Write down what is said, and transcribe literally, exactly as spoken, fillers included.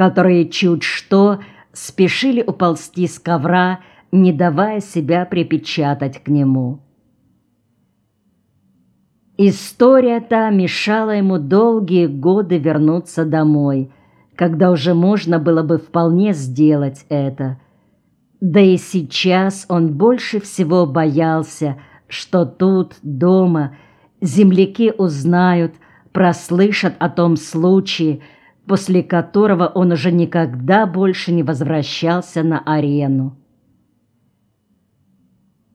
которые чуть что спешили уползти с ковра, не давая себя припечатать к нему. История та мешала ему долгие годы вернуться домой, когда уже можно было бы вполне сделать это. Да и сейчас он больше всего боялся, что тут, дома, земляки узнают, прослышат о том случае, после которого он уже никогда больше не возвращался на арену.